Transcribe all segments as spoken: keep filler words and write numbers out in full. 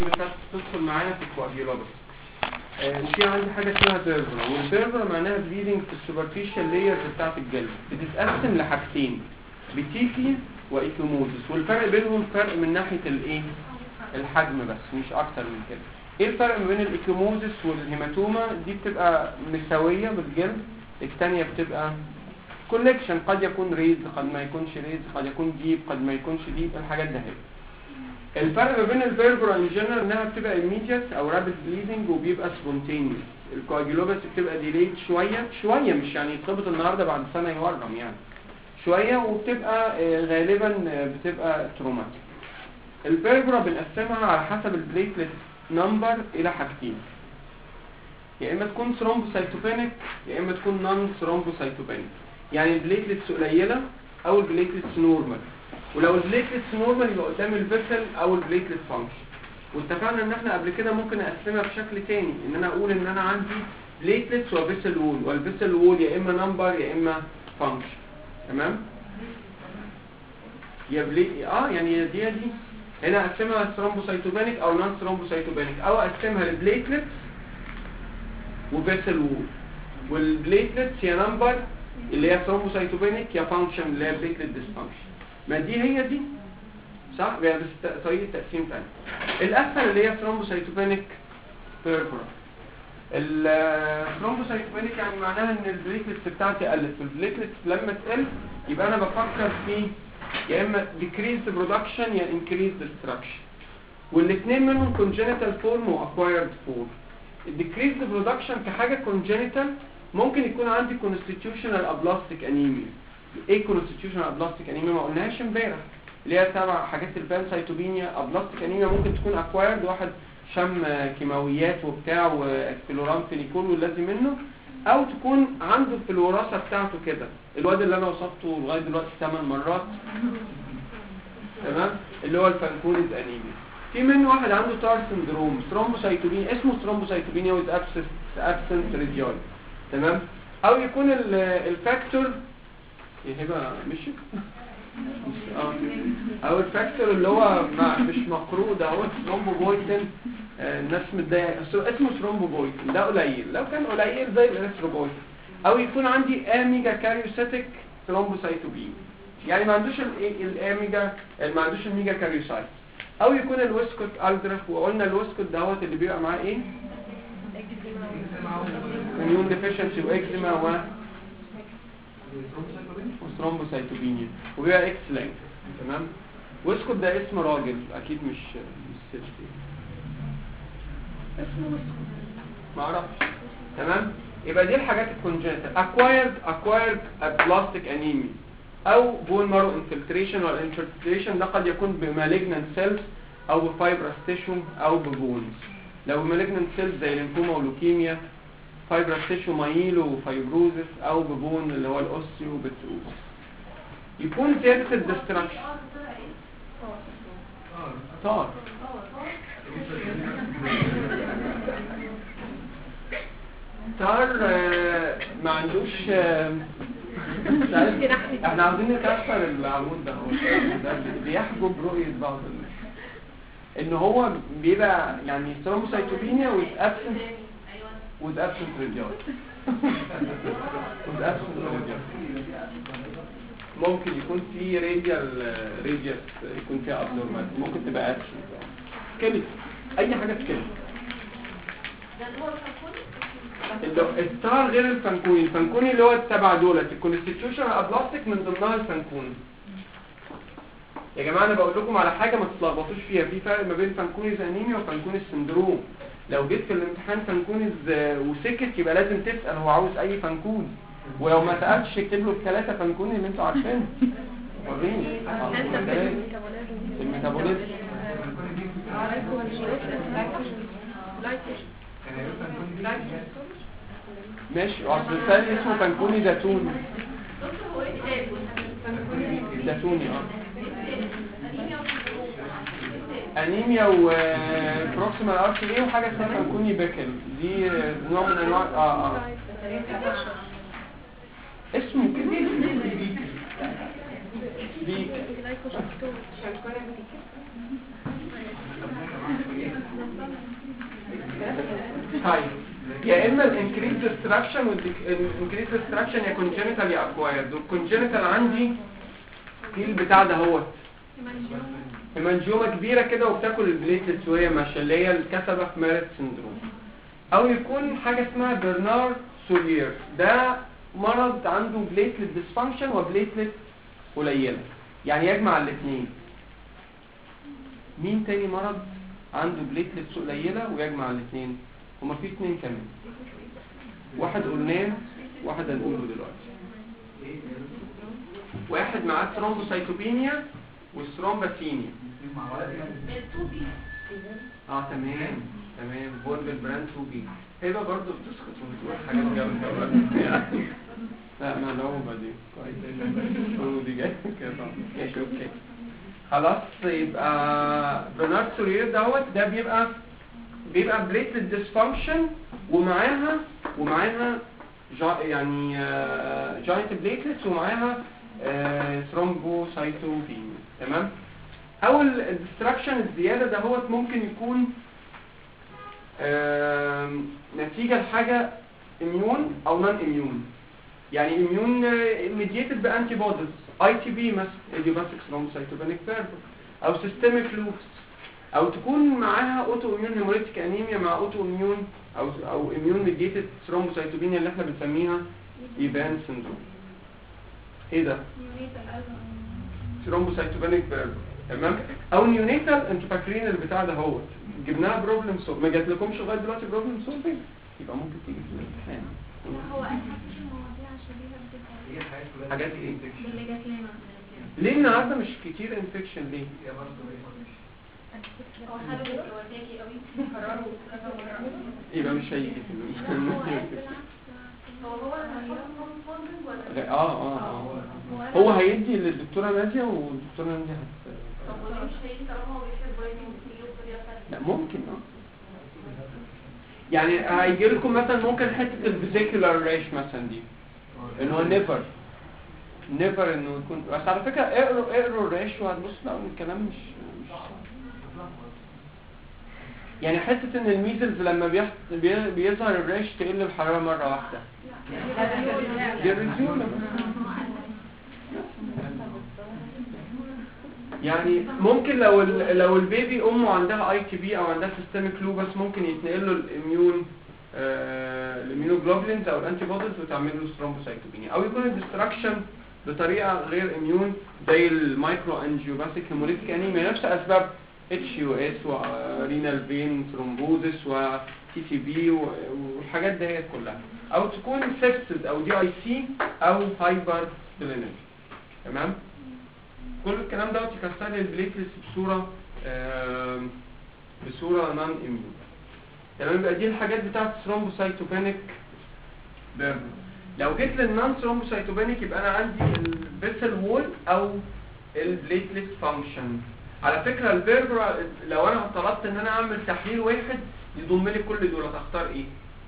تدخل معانا في الكواجيولوباثي. آه وفي عندي حاجه اسمها بيربرا، والبيربرا معناها بليدنج في السوبرفيشال لايرز بتاعه الجلد. بتتقسم لحاجتين، بتيكي وايكيموزس، والفرق بينهم فرق من ناحيه الايه الحجم بس مش اكتر من كده. ايه الفرق ما بين الايكيموزس والهيماتوما؟ دي بتبقى مساويه بالجلد، الثانيه بتبقى كولكشن، قد يكون ريز قد ما يكونش ريز، قد يكون ديب قد ما يكونش ديب، الحاجات ده هي. الفرق ما بين البيربرا ان جنرال انها بتبقى immediate او رابيد بليدنج وبيبقى سبونتينيوس. الكواجيولوباثي بتبقى ديليد شويه شويه، مش يعني يتربط النهارده بعد سنه يورم يعني شويه، وبتبقى غالبا بتبقى تروماتيك. البيربرا بنقسمها على حسب البليتلت نمبر الى حاجتين، يا اما تكون ثرومبوسايتوبينيك يا اما تكون نون ثرومبوسايتوبينيك، يعني البليتلتس قليله او البليتلتس نورمال. ولو البليتلتس نورمال يبقى قدام الفيسل او البليتلت فانكشن. واتفقنا ان احنا قبل كده ممكن اقسمها بشكل تاني، ان انا اقول ان انا عندي بليتلتس وفيسل وول، والفيسل وول يا اما نمبر يا اما فانكشن. تمام؟ يا بلي اه يعني دي دي هنا اقسمها ثرومبوسايتوبينيك او نون ثرومبوسايتوبينيك، او اقسمها لبليتلتس وفيسل وول. والبليتلتس يا نمبر اللي هي ثرومبوسايتوبينيك يا فانكشن اللي هي بليتلت ديسفانكشن. ما دي هي دي صح؟ يعني بس طريقه تقسيم ثانيه. الاسهل اللي هي ثرومبوسايتوبينيك بيربرا. الثرومبوسايتوبينيك يعني معناها ان البليتلتس بتاعتي قلت، والبليتلتس لما تقل يبقى انا بفكر في يا اما decrease production يا increase destruction، والاثنين منهم congenital form و acquired form. الديكريز برودكشن كحاجه congenital ممكن يكون عندي constitutional ablastic anemia. ايه constitutional ablastic anemia؟ ما قلناهاش امبارح، اللي هي تبع حاجات البانسايتوبينيا. ablastic anemia ممكن تكون acquired، واحد شم كيماويات وبتاع وفلورامفينيكول واللازم منه، او تكون عنده في الوراثه بتاعته كده. الواد اللي انا وصفته لغايه دلوقتي ثمان مرات تمام، اللي هو الفانكونيز انيميا. في منه واحد عنده تار سندروم ثرومبوسايتوبينيا، اسمه ثرومبوسايتوبينيا ويز ابسنت ريديول. تمام؟ او يكون الفاكتور يبقى مش اه او الفاكتور اللي هو مش مقروء ده هو ثرومبوبويتين. آه الناس متضايقه اسمه ثرومبوبويتين، ده قليل، لو كان قليل زي الاريثروبويتين. او يكون عندي اميجا كاريوسيتيك ثرومبوسايتوبينيا، يعني ما عندوش الاميجا ما عندوش الميجا كاريوسايت. او يكون الويسكوت الدرف، وقلنا الويسكوت دوت اللي بيبقى معاه ايه؟ اميون ديفيشنسي واكزيما و وثرومبوسايتوبينيا، وبيبقى اكس لينك. تمام؟ ويسكوت ده اسم راجل اكيد مش مش ست، اسمه ويسكوت ما اعرفش. تمام؟ يبقى دي الحاجات الكونجنتال. اكوايرد اكوايرد بلاستيك انيميا او بون مارو انفلتريشن. والانفلتريشن ده قد يكون بمالجنانت سيلز او بفايبرس تيشو او ببونز. لو مالجنانت سيلز زي الليمفوما ولوكيميا، فايبرس تيشو مايلو وفايبروزس، او ببون اللي هو الاوستيو بتروز. يكون زيادة الدستراكشن طار طار ما عندوش احنا عاوزين نكسر العمود ده، ده بيحجب رؤية بعض الناس. ان هو بيبقى يعني ثرومبوسايتوبينيا with absence with absence radial with absence radial. ممكن يكون في راديال راديوس يكون فيها ابنورمال، ممكن تبقى ابسنت كده، اي حاجه كده. الستار غير الفانكوني. الفانكوني اللي هو التبع دولت الكونستيتيوشن ابلاستيك، من ضمنها الفانكوني. يا جماعه انا بقول لكم على حاجه ما تتلخبطوش فيها، في فرق ما بين فانكونيز انيميا وفانكونيز سندروم. لو جيت في الامتحان فانكونيز وسكت يبقى لازم تسال هو عاوز اي فانكوني، ولو ما سالتش اكتب له الثلاثه فانكوني اللي انتوا عارفينهم. وريني الميتابوليزم ماشي. اصل الثاني اسمه فانكوني زيتوني زيتوني اه انيميا وبروكسيمال ارتري ايه، وحاجه اسمها فانكوني بيكل، دي نوع من انواع اه اه اسمه كده بيك طيب يا اما الانكريز ديستراكشن والانكريز ديستراكشن يا كونجنتال يا اكوايرد. والكونجنتال عندي في البتاع ده هو هيمانجيوما كبيره كده وبتاكل البليتلتس وهي ماشيه، اللي هي الكسبه في مارت سندروم. او يكون حاجه اسمها برنار سولير، ده مرض عنده بليتلت ديسفانكشن وبليتلت قليله، يعني يجمع الاثنين. مين تاني مرض عنده بليتلتس قليله ويجمع الاثنين؟ هما في اثنين كمان، واحد قلناه واحد هنقوله دلوقتي. واحد معاه ثرومبوسايتوبينيا والثرومباسينيا. اه تمام تمام فولفل براند تو بي. هيبقى برضه بتسخط وبتقول حاجات جامده يعني. لا ملعوبه دي كويس دي جايه كده. ماشي اوكي خلاص. يبقى برنارد سولير دوت ده بيبقى بيبقى بليتلت ديسفانكشن ومعاها ومعاها جا يعني جاينت بليتلتس ومعاها ثرومبوسايتوبينيا. تمام. او الديستراكشن الزياده ده هو ممكن يكون نتيجه لحاجه اميون او نون اميون، يعني اميون ميديتد بانتي بوديز اي تي بي مثلا ايديوباثيك ثرومبوسايتوبينيك فيربر، او سيستميك لوبس، او تكون معاها اوتو اميون هيموريتيك انيميا مع اوتو اميون او او اميون ميديتد ثرومبوسايتوبينيا اللي احنا بنسميها ايفان سيندروم. ايه ده؟ ثرومبوسايتوبينيك فيربر. تمام. او نيونيتال، انتوا فاكرين البتاع ده هو جبناها بروبلم سولف، ما جاتلكمش لغايه دلوقتي بروبلم سولفنج، يبقى ممكن تيجي في الامتحان. هو انا مش مواضيع شبيهه بتبقى حاجات ايه؟ اللي جات لنا ليه النهارده مش كتير انفكشن ليه؟ هو حلو الوثائقي قوي قرروا كذا مره يبقى مش هيجي في هو هو ولا اه اه اه هو هيدي للدكتوره ناديه والدكتوره ناديه هت طب وليه مش هيجي طالما هو بيحب برايتنج وتيجي بطريقه ثانيه؟ لا ممكن اه يعني هيجي لكم مثلا ممكن حته الفيزيكولار ريش مثلا دي اللي هو نيفر نيفر انه يكون. بس على فكره اقروا اقروا الريش وهتبص لا الكلام مش مش صح. يعني حته ان الميزلز لما بيحت... بي... بيظهر الريش تقل الحراره مره واحده دي ريزيولا. يعني ممكن لو ال... لو البيبي امه عندها اي تي بي او عندها سيستميك لوبس ممكن يتنقل له الاميون آه... الاميونوجلوبولينز او الانتي بوديز وتعمل له ثرومبوسايتوبينيا، او يكون الديستراكشن بطريقه غير اميون زي المايكرو انجيوباثيك هيموريتيك انيميا، نفس اسباب اتش يو اس ورينال فين ثرومبوزس وتي تي بي والحاجات ديت كلها، او تكون سيبسز او دي اي سي او هايبر سبلينيك. تمام. كل الكلام دوت يكسر لي البليتلتس بصوره آه بصوره نون اميون. تمام. يبقى دي الحاجات بتاعه ثرومبوسايتوبينيك بيرن. لو جيت للنون ثرومبوسايتوبينيك يبقى انا عندي الفيسل وول او البليتلت فانكشن. على فكره البيرجر لو انا طلبت ان انا اعمل تحليل واحد يضم لي كل دول هتختار ايه؟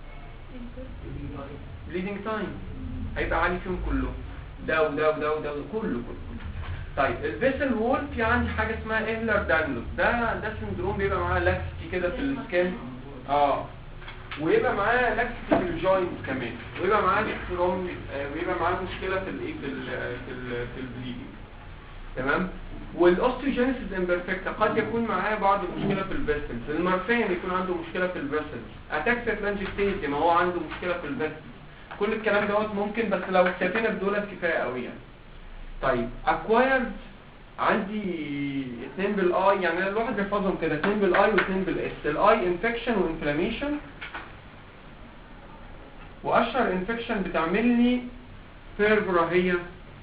بليدنج تايم هيبقى عالي فيهم كلهم، ده وده وده وده كله كله. طيب الفيسل وول في عندي حاجه اسمها ايهلر دانلوس، ده ده سندروم بيبقى معاه لاكستي كده في السكان اه ويبقى معاه لاكستي في الجوينت كمان، ويبقى معاه ستروم آه ويبقى معاه مشكله في الايه في ال في ال في البليدنج. تمام. والاوستيوجينيسيس امبرفكتا قد يكون معاه بعض المشكله في الفيسلز. المارفين يكون عنده مشكله في الفيسلز. اتاكسيا لانجكتيزي ما هو عنده مشكله في الفيسلز. كل الكلام دوت ممكن، بس لو اكتفينا بدولت كفايه قوي يعني. طيب اكوايرد عندي اثنين بالاي، يعني الواحد بيحفظهم كده، اثنين بالاي واثنين بالاس. الاي انفكشن وانفلاميشن، واشهر انفكشن بتعمل لي فيربرا هي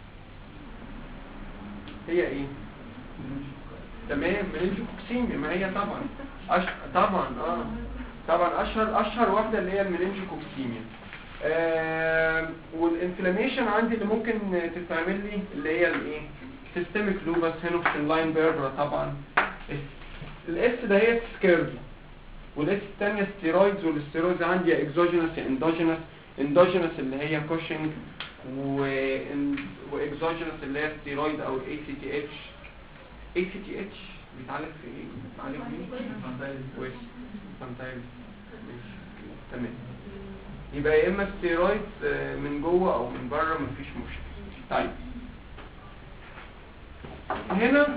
هي ايه؟ تمام مننجوكوكسيميا. ما هي طبعا أش... طبعا اه طبعا اشهر اشهر واحده اللي هي المننجوكوكسيميا. آه والانفلاميشن عندي اللي ممكن تتعمل لي اللي هي الايه؟ سيستميك لوبس هينوكسين لاين بيربرا طبعا. الاس ده هي سكيربي، والاس الثانيه ستيرويدز، والستيرويدز عندي يا اكزوجينس يا اندوجينس. اندوجينس اللي هي كوشنج، و واكزوجينس اللي هي ستيرويد او اي سي تي اتش. اي سي تي اتش بيتعالج في ايه؟ بيتعالج مين؟ وش سانتايلز. ماشي تمام. يبقى يا اما ستيرويد من جوه او من بره مفيش مشكله. طيب هنا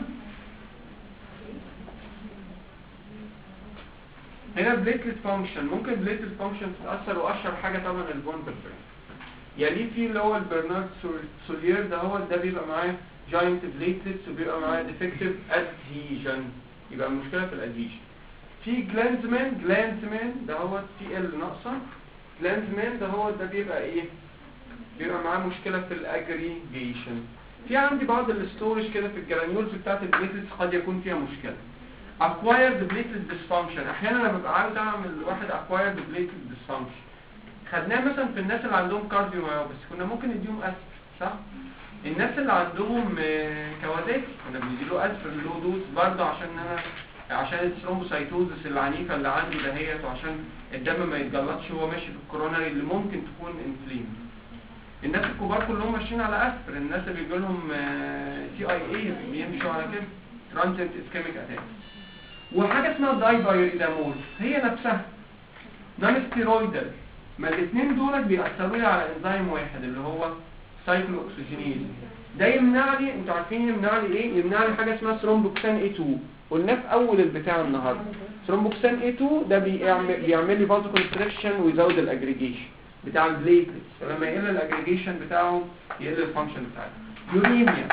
هنا بليتلت فانكشن، ممكن بليتلت فانكشن تتاثر، واشهر حاجه طبعا البون بالبرين. يليه في اللي هو البرنارد سوليير ده، هو ده بيبقى معاه جاينت بليتلتس وبيبقى معاه ديفكتيف ادهيجن، يبقى المشكله في الادهيجن. في جلانزمان، جلانزمان ده هو في ال ناقصه، جلانزمان ده هو ده بيبقى ايه؟ بيبقى معاه مشكله في الاجريجيشن. في عندي بعض الاستورج كده في الجرانيولز بتاعت البليتلتس قد يكون فيها مشكله. acquired platelet dysfunction، احيانا انا ببقى عاوز اعمل واحد acquired platelet dysfunction، خدناه مثلا في الناس اللي عندهم كارديوميوباثي، كنا ممكن نديهم اسبر صح؟ الناس اللي عندهم كوادات كنا بنديله اسبر لو دوز برضه، عشان انا عشان الثرومبوسايتوزس العنيفه اللي عنده دهيت، وعشان الدم ما يتجلطش وهو ماشي في الكوروناري اللي ممكن تكون انفليم. الناس الكبار كلهم ماشيين على اسبر، الناس اللي بيجي لهم سي اي اي بيمشوا على كده ترانزيت اسكيميك اتاك. وحاجه اسمها دايبايوريدامول هي نفسها نون ستيرويدال، ما الاثنين دول بيأثروا لي على انزيم واحد اللي هو سايكلو اوكسجينيز. ده يمنع لي، انتوا عارفين يمنع لي ايه؟ يمنع لي حاجه اسمها ثرومبوكسان اي اتنين، قلنا في اول البتاع النهارده. ثرومبوكسان اي اتنين ده بيعمل بيعمل لي فازو كونستريكشن ويزود الاجريجيشن بتاع البليتلتس، فلما يقل الاجريجيشن بتاعه يقل الفانكشن بتاعته. يوريميا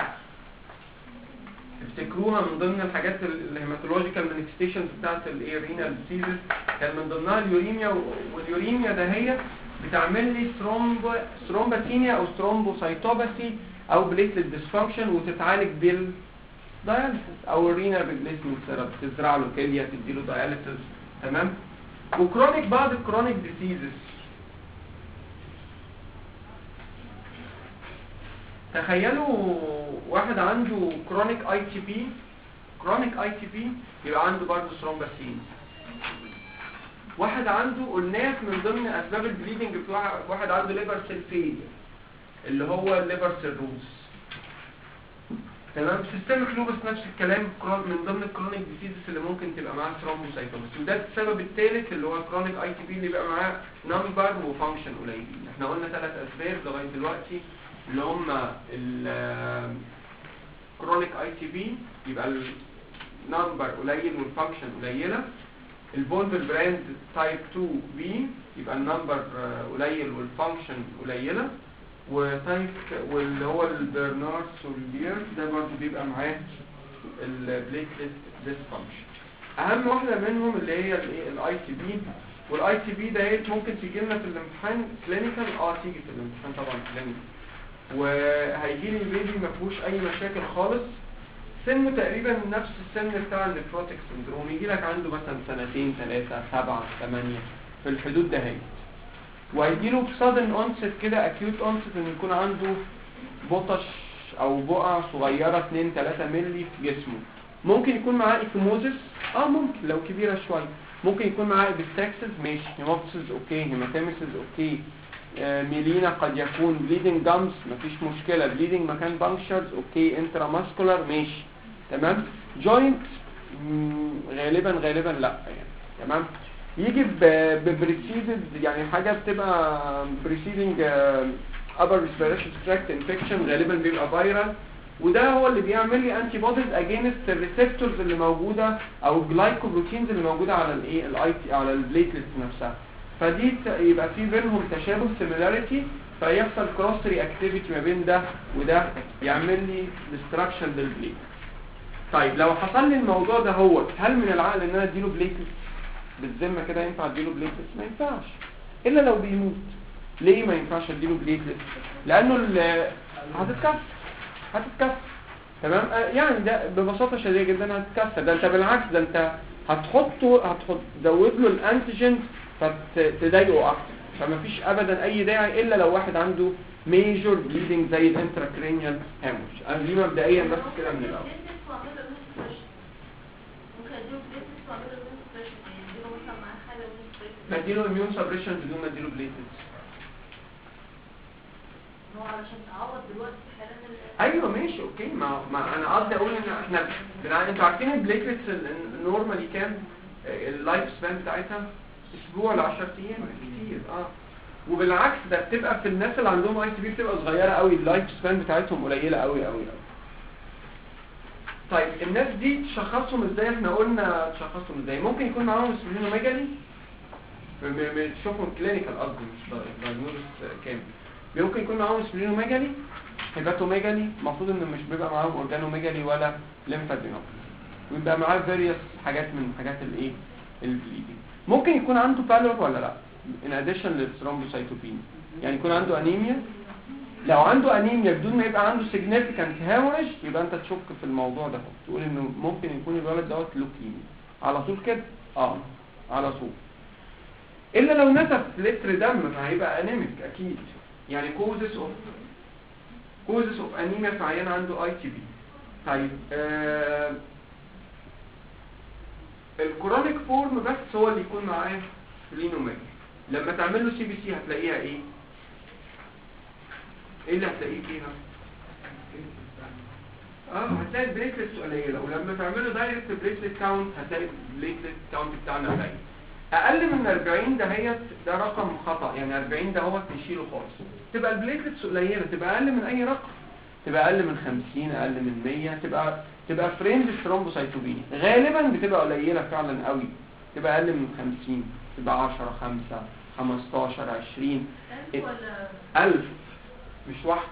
افتكروها من ضمن الحاجات الهيماتولوجيكال مانيفستيشنز بتاعت الرينال ديزيز، كان من ضمنها اليوريميا، واليوريميا ده هي بتعمل لي ثرومب ثرومباسينيا او ثرومبوسايتوباثي او بليتلت ديسفانكشن، وتتعالج بالداياليسيس او الرينال ريبليسمنت ثيرابي، تزرع له كليه تديله داياليسيس. تمام. وكرونيك بعض الكرونيك ديزيزز، تخيلوا واحد عنده كرونيك اي تي بي، كرونيك اي تي بي يبقى عنده برضه ثرومباسين. واحد عنده قلناه من ضمن اسباب البليدنج بتاع واحد عنده ليفر سيل فيل اللي هو الليفر سيروز. تمام. سيستميك لوبس نفس الكلام، من ضمن الكرونيك ديزيزز اللي ممكن تبقى معاه ثرومبوسايتوباثي، وده السبب الثالث اللي هو كرونيك اي تي بي اللي بيبقى معاه نمبر وفانكشن قليلين. احنا قلنا ثلاث اسباب لغايه دلوقتي اللي هم الكرونيك اي تي بي يبقى النمبر قليل والفانكشن قليله، البولفل براند تايب اتنين بي يبقى النمبر قليل والفانكشن قليله، وتايب واللي هو البرنارد سوليير ده برضه بيبقى معاه البليتلت ديسفانكشن. اهم واحده منهم اللي هي الايه الاي تي بي، والاي تي بي ده ممكن تيجي لنا في الامتحان كلينيكال، اه تيجي في الامتحان طبعا كلينيكال، وهيجي لي البيبي ما فيهوش اي مشاكل خالص، سنه تقريبا نفس السن بتاع النيفروتيك سندروم، يجي لك عنده مثلا سنتين ثلاثه سبعه ثمانيه في الحدود ده هي، وهيجي له بصدن اونست كده اكيوت اونست ان يكون عنده بطش او بقع صغيره اتنين تلاتة مللي في جسمه. ممكن يكون معاه ايكيموزيس، اه ممكن لو كبيره شويه، ممكن يكون معاه ابيستاكسس ماشي، هيموبسيس اوكي، هيماتيمسيس اوكي، آه ميلينا قد يكون، بليدنج جامز مفيش مشكله، بليدنج مكان بانكشرز اوكي، انترا ماسكولار ماشي تمام، جوينت غالبا غالبا لا يعني تمام. يجي ببريسيدد يعني حاجه بتبقى بريسيدنج upper respiratory tract infection، غالبا بيبقى فيرال، وده هو اللي بيعمل لي انتي بوديز اجينست الريسبتورز اللي موجوده او الجلايكوبروتينز اللي موجوده على الايه الاي على البليتلتس نفسها، فدي يبقى في بينهم تشابه سيميلاريتي، فيحصل كروس رياكتيفيتي ما بين ده وده يعمل لي ديستراكشن للبليت. طيب لو حصل لي الموضوع ده هو، هل من العقل ان انا اديله بليتلتس بالذمه كده؟ ينفع اديله بليتلتس؟ ما ينفعش الا لو بيموت. ليه ما ينفعش اديله بليتلتس؟ لانه هتتكسر هتتكسر تمام. يعني ده ببساطه شديده جدا هتتكسر، ده انت بالعكس ده انت هتحطه هتحط تزود له الانتيجين فتضايقه اكتر، فما فيش ابدا اي داعي الا لو واحد عنده ميجور بليدنج زي الانتراكرينيال هاموج. انا دي مبدئيا بس كده من الاول. بديله اميون سبريشن بدون ما اديله بليتلتس. هو على علشان تعوض دلوقتي في حالات ال- ايوه ماشي اوكي. ما, ما انا قصدي اقول ان احنا بنع- انتوا عارفين البليتلتس نورمالي كام اللايف سبان بتاعتها؟ اسبوع ل عشرة ايام كتير. اه وبالعكس ده بتبقى في الناس اللي عندهم اي تي بي بتبقى صغيره قوي، اللايف سبان بتاعتهم قليله قوي قوي قوي. طيب الناس دي تشخصهم ازاي؟ احنا قلنا تشخصهم ازاي. ممكن يكون معاهم سبلينوميجالي، بتشوفهم كلينيكال قصدي مش دايجنوستس كامل. ممكن يكون معاهم سبلينوميجالي، هيباتوميجالي، المفروض ان مش بيبقى معاهم اورجانوميجالي ولا ليمفادينوباثي، ويبقى معاه فاريوس حاجات من حاجات الايه البليدنج. ممكن يكون عنده بالور ولا لا in addition للثرومبوسايتوبينيا، يعني يكون عنده انيميا. لو عنده انيميا بدون ما يبقى عنده significant hemorrhage يبقى انت تشك في الموضوع ده، تقول انه ممكن يكون الولد دوت لوكيميا على طول كده. اه على طول، الا لو نزف لتر دم فهيبقى انيميك اكيد. يعني causes of causes of anemia في عيان عنده اي تي بي. طيب آه الكرونيك فورم بس هو اللي يكون معاه سبلينوميجالي. لما تعمل له سي بي سي هتلاقيها ايه؟ ايه اللي هتلاقيه فيها؟ اه هتلاقي البليتلتس قليله، ولما تعمل له دايركت بليتلت كاونت هتلاقي البليتلت كاونت بتاعنا قليل. اقل من أربعين دهيت ده رقم خطا، يعني أربعين ده هو تشيله خالص. تبقى البليتلتس قليله، تبقى اقل من اي رقم، تبقى اقل من خمسين، اقل من مية، تبقى تبقى فريند الثرومبوسايتوبينيا. غالبا بتبقى قليله فعلا قوي، تبقى اقل من خمسين، تبقى عشرة، خمسة، خمستاشر، عشرين، ألف ولا ألف مش واحد.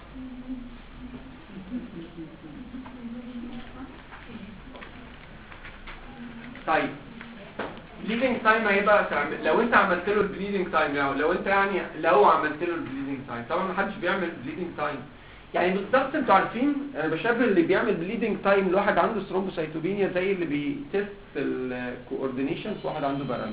طيب بليدنج تايم هيبقى تعمل- لو انت عملت له البليدنج تايم، لو لو انت يعني لو عملت له البليدنج تايم، طبعا ما حدش بيعمل بليدنج تايم. يعني بالظبط انتوا عارفين انا بشبه اللي بيعمل بليدنج تايم لواحد عنده ثرومبوسايتوبينيا زي اللي بيتست الكوردينيشن في واحد عنده باراليز.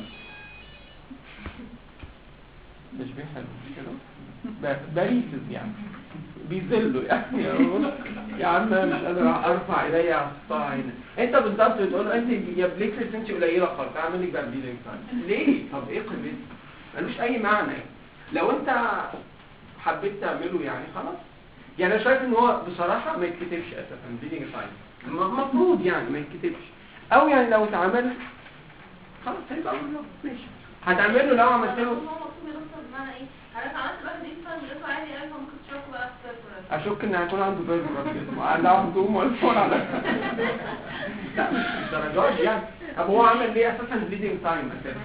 تشبيه حلو مش كده؟ باريسز يعني بيذلوا يعني يا عم مش قادر ارفع ايديا على السطح هنا. انت بالظبط بتقول له انت يا بليكلت انت قليله خالص، اعمل لك بقى بليدنج تايم. ليه؟ طب ايه قيمته؟ ملوش اي معنى. لو انت حبيت تعمله يعني خلاص. يعني انا شايف ان هو بصراحه ما يتكتبش اساسا بليدنج تايم، المفروض يعني ما يتكتبش. او يعني لو اتعمل خلاص هيبقى ماشي. هتعمله لو عملت له اشك ان هيكون عنده بيرد عنده عنده مولفون على لا مش درجات يعني. طب هو عمل ليه اساسا بليدنج تايم اساسا؟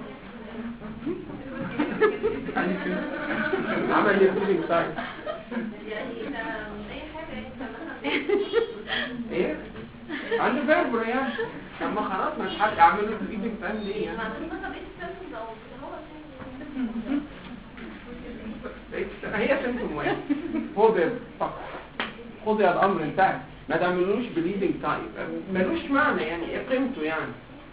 عمل ليه بليدنج تايم؟ ايه عنده فيربر يعني. طب ما خلاص مش حد اعمل له بليدنج تايم ليه يعني؟ هي سيمتوم واحد هو بيربر فقط. خد يا الامر انتهى، ما تعملوش بليدنج تايم، ملوش معنى يعني ايه قيمته يعني.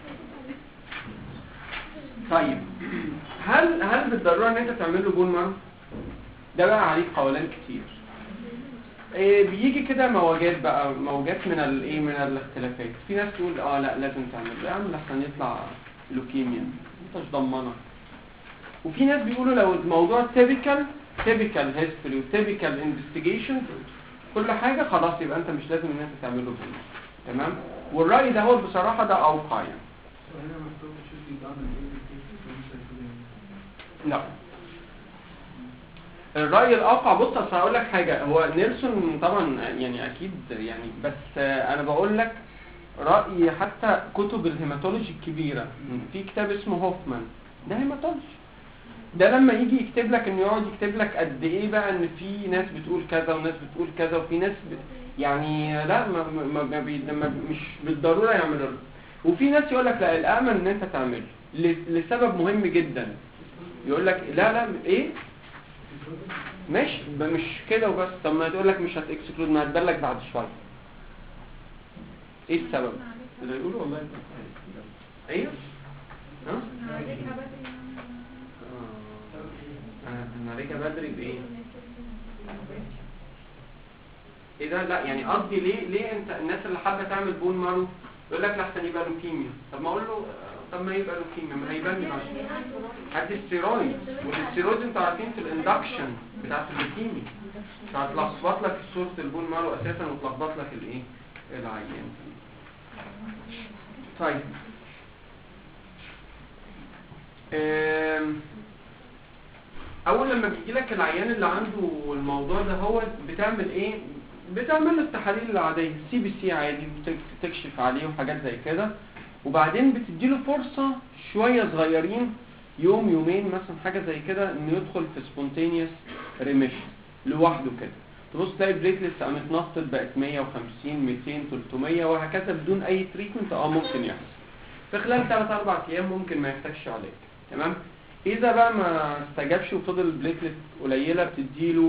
طيب هل هل بالضروره ان انت تعمل له بون مارو؟ ده بقى عليه قولان كتير. إيه بيجي كده موجات بقى موجات من الايه من الاختلافات. في ناس تقول اه لا لازم تعمل له يعمل لحسن يطلع لوكيميا انت مش ضمنه. وفي ناس بيقولوا لو الموضوع تيبيكال تيبيكال هيستوري وتيبيكال انفستيجيشن كل حاجه خلاص يبقى انت مش لازم ان انت تعمل له بون. تمام. والراي ده هو بصراحه ده اوقع يعني. لا الرأي الأوقع بص اصل هقول لك حاجة. هو نيلسون طبعا يعني أكيد يعني، بس أنا بقول لك رأي حتى كتب الهيماتولوجي الكبيرة. في كتاب اسمه هوفمان ده هيماتولوجي، ده لما يجي يكتب لك انه يقعد يكتب لك قد ايه بقى ان في ناس بتقول كذا وناس بتقول كذا وفي ناس ب... يعني لا ما, ما, ما, بي... ما مش بالضرورة يعملوا. وفي ناس يقول لك لا الأمن ان انت تعمله ل... لسبب مهم جدا. يقول لك لا لا ايه مش مش كده وبس. طب ما تقول لك مش هتكسكلود، ما هتبلك بعد شويه. ايه السبب اللي يقولوا والله انت ايوه ها انا رجع بدري بايه ايه ده؟ لا يعني قصدي ليه ليه انت الناس اللي حابه تعمل بون مارو يقول لك لحسن يبقى لوكيميا. طب ما اقول له طب ما يبقى لوكيميا، ما هيبان لي بعدين. هات الستيرويد، والستيرويد انتوا عارفين في الاندكشن بتاعت اللوكيميا هتلخبط لك صورة البون مارو اساسا وتلخبط لك الايه العيان. طيب اول لما بيجي لك العيان اللي عنده الموضوع ده هو بتعمل ايه؟ بتعمل له التحاليل العاديه سي بي سي عادي، بتكشف عليه وحاجات زي كده، وبعدين بتديله فرصه شويه صغيرين يوم يومين مثلا حاجه زي كده انه يدخل في سبونتينيوس ريميشن لوحده كده. تبص تلاقي البليتلتس قامت نطت بقت مية وخمسين ميتين تلتمية وهكذا بدون اي تريتمنت. اه ممكن يحصل في خلال ثلاثة أربعة ايام، ممكن ما يحتاجش علاج. تمام. اذا بقى ما استجابش وفضل البليتلت قليله بتديله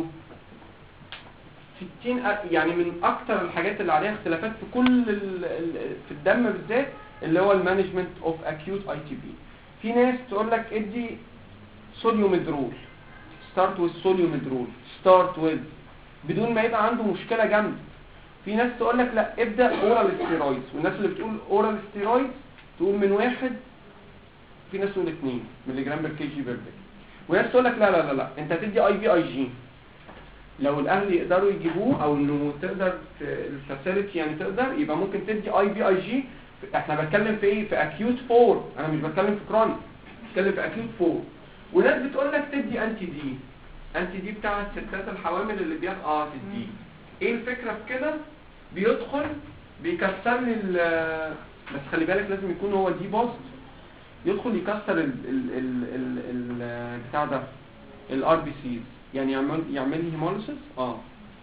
ستين، يعني من اكتر الحاجات اللي عليها اختلافات في كل في الدم بالذات اللي هو المانجمنت اوف اكيوت اي تي بي. في ناس تقول لك ادي سوليوميدرول، ستارت ويز سوليوميدرول، ستارت ويز بدون ما يبقى عنده مشكله جامده. في ناس تقول لك لا ابدا اورال ستيرويدز، والناس اللي بتقول اورال ستيرويدز تقول من واحد، في ناس تقول اثنين مللي جرام بر كي جي بر داي، وناس تقول لك لا لا لا لا انت هتدي اي بي اي جي لو الاهل يقدروا يجيبوه او انه تقدر الفاسيلتي يعني تقدر، يبقى ممكن تدي اي بي اي جي. احنا بتكلم في ايه؟ في اكيوت فور، انا مش بتكلم في كرونيك، بتكلم في اكيوت فور. وناس بتقول لك تدي انتي دي، انتي دي بتاع الستات الحوامل اللي بياخد اه تدي. ايه الفكره في كده؟ بيدخل بيكسر لي بس خلي بالك لازم يكون هو دي بوست، يدخل يكسر ال ال ال ال ال بتاع ده الار بي سيز، يعني يعمل يعمل لي هيموليسيس. اه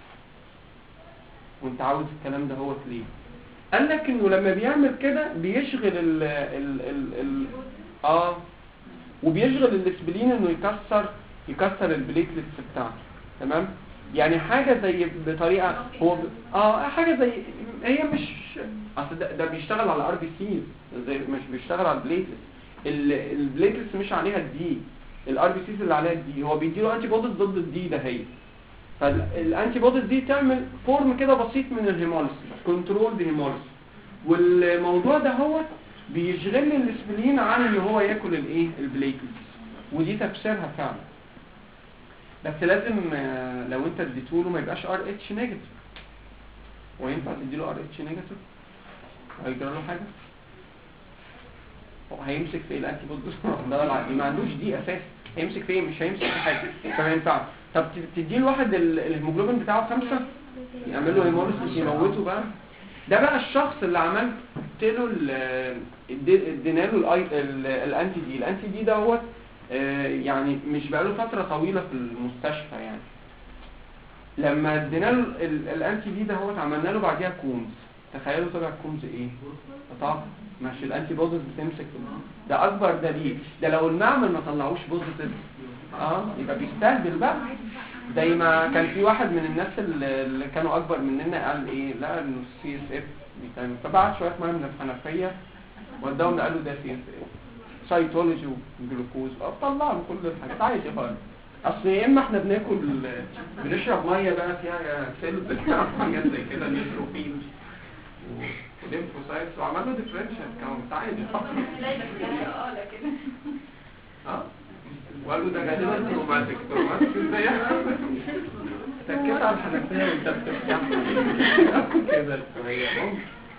وانت عاوز الكلام ده هو ليه؟ قال لك انه لما بيعمل كده بيشغل ال ال ال, ال اه وبيشغل الاسبلين انه يكسر يكسر البليتلتس بتاعته. تمام. يعني حاجه زي بطريقه هو ب... اه حاجه زي هي مش اصل ده, ده بيشتغل على الار بي سيز زي مش بيشتغل على البليتلتس. البليتلتس مش عليها الدي، الار بي سيز اللي عليها الدي، هو بيديله انتي بوديز ضد الدي ده هي. فالانتي بوديز دي تعمل فورم كده بسيط من الهيموليسيس، كنترول دي هيموليسيس، والموضوع ده هو بيشغل الاسبلين عن ان هو ياكل الايه البليتلتس، ودي تفسيرها فعلا. بس لازم لو انت اديته له ما يبقاش ار اتش نيجاتيف. وينفع تديله ار اتش نيجاتيف هيجرى له حاجه؟ هيمسك في الانتي بوديز ده ما عندوش دي اساس، هيمسك في ايه؟ مش هيمسك في حاجه، فما ينفعش. طب تدي له واحد الهيموجلوبين بتاعه خمسة يعمل له هيموليسيس يموته بقى. ده بقى الشخص اللي عملت له ادينا له الانتي دي. الانتي دي دوت يعني مش بقى له فتره طويله في المستشفى. يعني لما ادينا له الانتي دي ده هو عملنا له بعديها كومز. تخيلوا طلع كومز ايه؟ طبعا ماشي الانتي بوديز بتمسك. ده اكبر دليل. ده لو المعمل ما طلعوش بوزيتيف اه يبقى بيستهبل بقى. زي ما كان في واحد من الناس اللي كانوا اكبر مننا قال ايه؟ لا انه السي اس اف بيتعمل، فبعت شويه ميه من الحنفيه وداهم قالوا ده سي اس اف سايتولوجي وجلوكوز، طلع له كل الحاجات عايز يغير. اصل يا اما احنا بناكل بنشرب ميه بقى فيها سيلز بتاع حاجات زي كده نيوتروفيل وليمفوسايتس وعمل له ديفرنشال كاونت عادي. اه لكن اه وقالوا ده غالبا تروماتيك. تروماتيك ازاي؟ تكيت على الحنفيه وانت بتفتح كده شويه.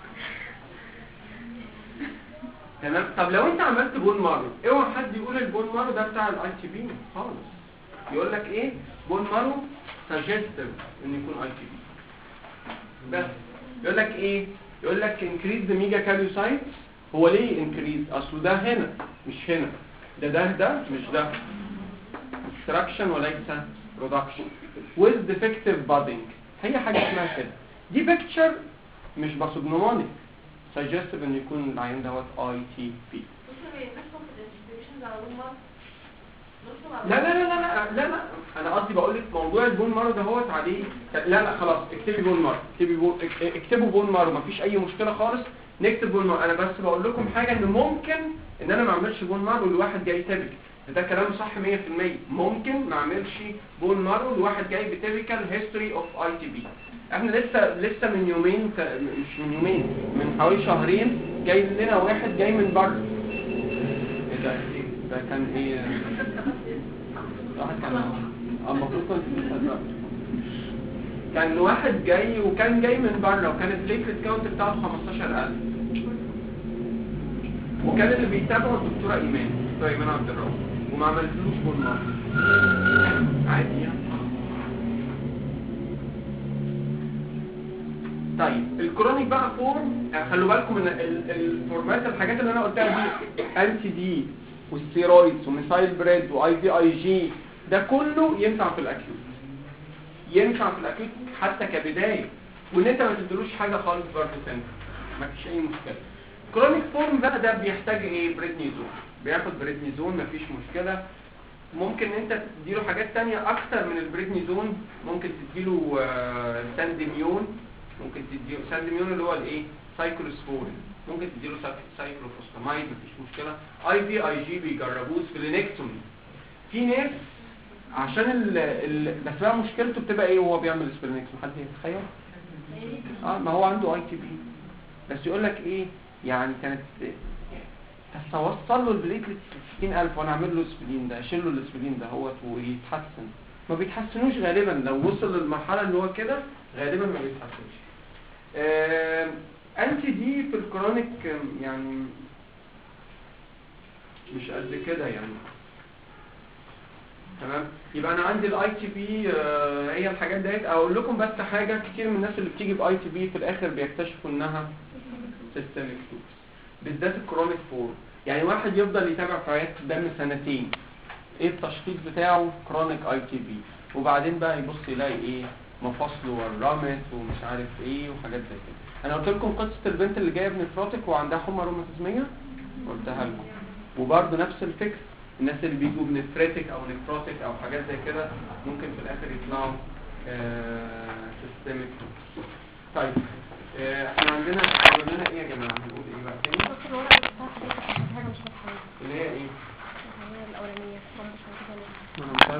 تمام. طب لو انت عملت بون مارو، اوعى حد يقول البون مارو ده بتاع الاي تي بي خالص. يقول لك ايه؟ بون مارو سجستيف ان يكون اي تي بي. بس يقول لك ايه؟ يقول لك انكريز ذا ميجا كاريوسايتس. هو ليه انكريز؟ اصله ده هنا مش هنا، ده ده ده مش ده extraction وليس production with defective budding. هي حاجه اسمها كده. دي بيكتشر مش باثوجنومونيك suggestive ان يكون العيان دوت اي تي بي. لا لا لا لا لا لا انا قصدي بقول لك موضوع البون مارو ده هو عليه. لا لا خلاص اكتبي بون مارو، اكتبي بون اكتبوا بون مارو مفيش اي مشكله خالص. نكتب بون مارو. انا بس بقول لكم حاجه ان ممكن ان انا ما اعملش بون مارو لواحد جاي تيبيكال. ده كلام صح مية في المية. ممكن ما اعملش بون مارو لواحد جاي بتيبيكال هيستوري اوف اي تي بي. احنا لسه لسه من يومين مش من يومين من حوالي شهرين جاي لنا واحد جاي من بره كان ايه واحد كان المفروض كنت بتصدق كان واحد جاي وكان جاي من بره وكان البليتلت كاونت بتاعته خمستاشر ألف وكان اللي بيتابعه الدكتوره ايمان الدكتوره ايمان عبد الرؤوف وما عملتلوش بول مارك عادي يعني. طيب الكرونيك بقى فورم خلوا بالكم ان الفورمات الحاجات اللي انا قلتها دي انتي دي والستيرويدز وميثايل بريد واي في اي جي ده كله ينفع في الاكيوت ينفع في الاكيوت حتى كبدايه وان انت ما تديلوش حاجه خالص برضه ثاني ما فيش اي مشكله. كرونيك فورم بقى ده بيحتاج ايه؟ بريدنيزون بياخد بريدنيزون ما فيش مشكله. ممكن انت تديله حاجات تانية اكتر من البريدنيزون ممكن تديله آه سانديميون ممكن تديله سانديميون اللي هو الايه سايكلوسفورين ممكن تديله سايكلوفوسفامايد مفيش مشكله. اي في اي جي بيجربوه سبلينكتومي في ناس عشان ال ال بس بقى مشكلته بتبقى ايه وهو بيعمل سبلينكتومي حد يتخيل اه ما هو عنده اي تي بي بس يقول لك ايه يعني كانت توصل له البليتلت ستين ألف وانا اعمل له سبلين ده اشيل له السبلين ده هو ويتحسن ما بيتحسنوش غالبا لو وصل للمرحله اللي هو كده غالبا ما بيتحسنش. آه انتي دي في الكرونيك يعني مش قد كده يعني تمام. يبقى انا عندي الاي تي بي آه هي الحاجات ديت. اقول لكم بس حاجه كتير من الناس اللي بتيجي باي تي بي في الاخر بيكتشفوا انها سيستميك توكس بالذات الكرونيك فور. يعني واحد يفضل يتابع في عيادة الدم سنتين ايه التشخيص بتاعه كرونيك اي تي بي وبعدين بقى يبص يلاقي ايه مفاصله ورمت ومش عارف ايه وحاجات زي كده. انا قلت لكم قصه البنت اللي جايه بنفروتك وعندها حمى روماتيزميه قلتها لكم وبرده نفس الفكر الناس اللي بيجوا بنفريتك او نفروتك او حاجات زي كده ممكن في الاخر يطلعوا سيستميك. طيب آه احنا عندنا عندنا ايه يا جماعه هنقول ايه بقى تاني اللي هي ايه الأولانية